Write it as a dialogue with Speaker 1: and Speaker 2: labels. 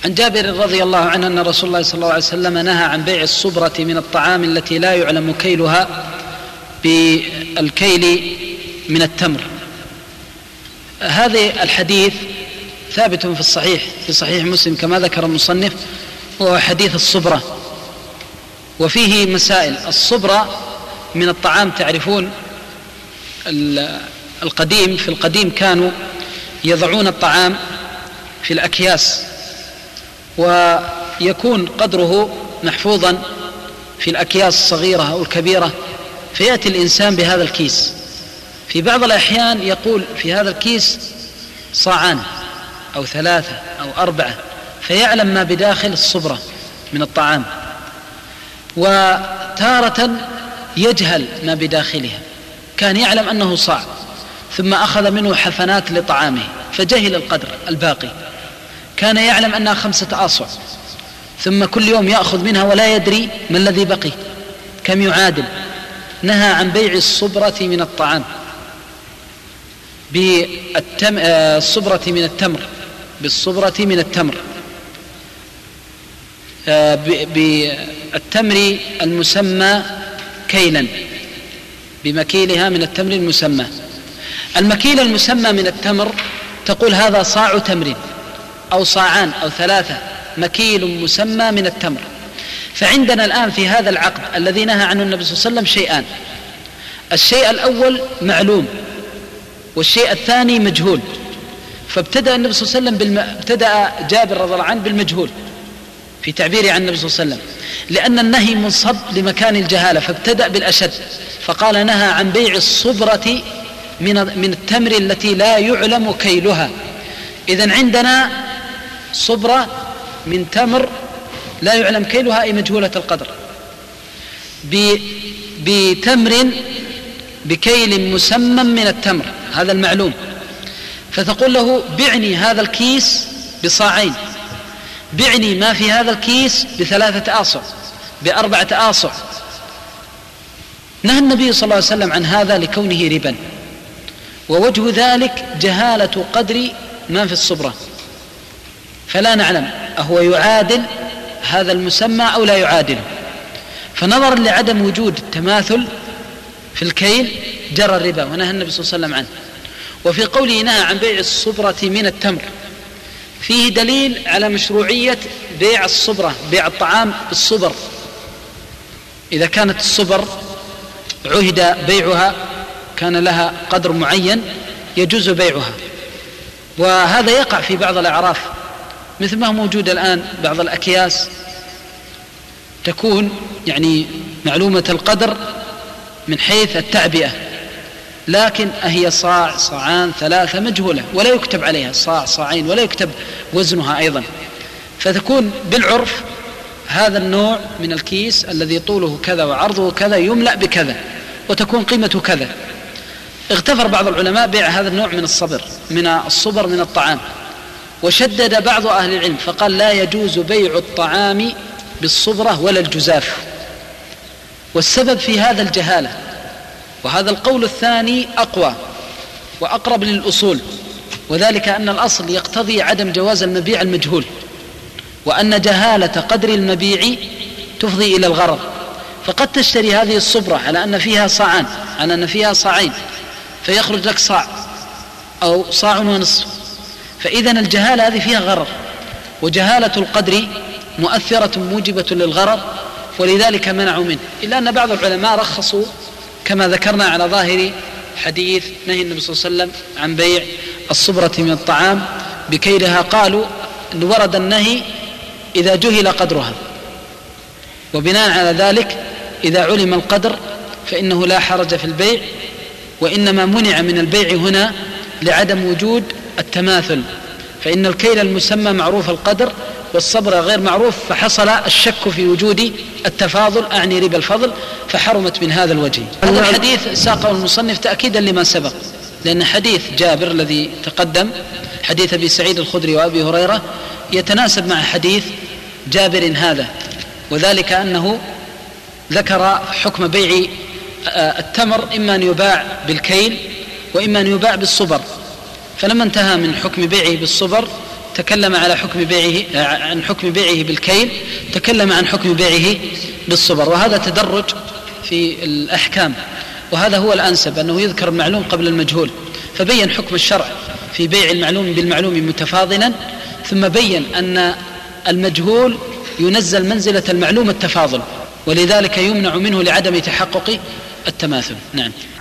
Speaker 1: عن جابر رضي الله عنه أن رسول الله صلى الله عليه وسلم نهى عن بيع الصبرة من الطعام التي لا يعلم كيلها بالكيل من التمر. هذا الحديث ثابت في الصحيح، في صحيح مسلم كما ذكر المصنف، وهو حديث الصبرة، وفيه مسائل. الصبرة من الطعام، تعرفون في القديم كانوا يضعون الطعام في الأكياس ويكون قدره محفوظا في الأكياس الصغيرة أو الكبيرة، فيأتي الإنسان بهذا الكيس. في بعض الأحيان يقول في هذا الكيس صاعان أو 3 أو 4، فيعلم ما بداخل الصبرة من الطعام. وتارة يجهل ما بداخلها، كان يعلم أنه صاع ثم أخذ منه حفنات لطعامه فجهل القدر الباقي، كان يعلم أنها 5 آصع ثم كل يوم يأخذ منها ولا يدري ما الذي بقي كم يعادل. نهى عن بيع الصبرة من الطعام بالصبرة من التمر، بالصبرة من التمر، بالتمر المسمى كيلا، بمكيلها من التمر المسمى. المكيل المسمى من التمر تقول هذا صاع تمر أو صاعان أو 3، مكيل مسمى من التمر. فعندنا الآن في هذا العقد الذي نهى عنه النبي صلى الله عليه وسلم شيئان: الشيء الأول معلوم، والشيء الثاني مجهول. فابتدأ النبي صلى الله عليه وسلم ابتدأ جابر رضي الله عنه بالمجهول في تعبيره عن النبي صلى الله عليه وسلم، لأن النهي منصب لمكان الجهالة، فابتدأ بالأشد فقال نهى عن بيع الصبرة من التمر التي لا يعلم كيلها. إذن عندنا صبرة من تمر لا يعلم كيلها أي مجهولة القدر، بتمر بكيل مسمى من التمر، هذا المعلوم. فتقول له بعني هذا الكيس بصاعين، بعني ما في هذا الكيس ب3 آصع، ب4 آصع. نهى النبي صلى الله عليه وسلم عن هذا لكونه ربا، ووجه ذلك جهالة قدر ما في الصبرة، فلا نعلم أهو يعادل هذا المسمى أو لا يعادله. فنظرا لعدم وجود التماثل في الكيل جرى الربا، ونهى النبي صلى الله عليه وسلم عنه. وفي قوله نهى عن بيع الصبرة من التمر فيه دليل على مشروعية بيع الصبرة، بيع الطعام بالصبر. إذا كانت الصبر عهد بيعها، كان لها قدر معين يجوز بيعها، وهذا يقع في بعض الأعراف مثل ما هو موجود الآن. بعض الأكياس تكون يعني معلومة القدر من حيث التعبئة، لكن هي صاع، صاعان، 3 مجهولة ولا يكتب عليها، صاع، صاعين، ولا يكتب وزنها أيضا. فتكون بالعرف هذا النوع من الكيس الذي طوله كذا وعرضه كذا يملأ بكذا وتكون قيمته كذا. اغتفر بعض العلماء بيع هذا النوع من الصبر من الطعام، وشدد بعض أهل العلم فقال لا يجوز بيع الطعام بالصبرة ولا الجزاف، والسبب في هذا الجهالة. وهذا القول الثاني أقوى وأقرب للأصول، وذلك أن الأصل يقتضي عدم جواز المبيع المجهول، وأن جهالة قدر المبيع تفضي إلى الغرض. فقد تشتري هذه الصبرة على أن فيها صاعان، على أن فيها صاعين، فيخرج لك صاع أو صاع ونصف، فإذن الجهالة هذه فيها غرر، وجهالة القدر مؤثرة موجبة للغرر، ولذلك منعوا منه. إلا أن بعض العلماء رخصوا كما ذكرنا على ظاهر حديث نهي النبي صلى الله عليه وسلم عن بيع الصبرة من الطعام بكيلها. قالوا أن ورد النهي إذا جهل قدرها، وبناء على ذلك إذا علم القدر فإنه لا حرج في البيع، وإنما منع من البيع هنا لعدم وجود التماثل، فإن الكيل المسمى معروف القدر والصبر غير معروف، فحصل الشك في وجود التفاضل، أعني ربا الفضل، فحرمت من هذا الوجه. هذا الحديث ساقه المصنف تأكيدا لما سبق، لأن حديث جابر الذي تقدم حديث أبي سعيد الخدري وأبي هريرة يتناسب مع حديث جابر هذا، وذلك أنه ذكر حكم بيع التمر إما أن يباع بالكيل وإما أن يباع بالصبر، فلما انتهى من حكم بيعه بالصبر تكلم على حكم بيعه عن حكم بيعه بالكيل، تكلم عن حكم بيعه بالصبر، وهذا تدرج في الأحكام، وهذا هو الأنسب أنه يذكر المعلوم قبل المجهول، فبين حكم الشرع في بيع المعلوم بالمعلوم متفاضلا، ثم بين أن المجهول ينزل منزلة المعلوم التفاضل، ولذلك يمنع منه لعدم تحقق التماثل. نعم.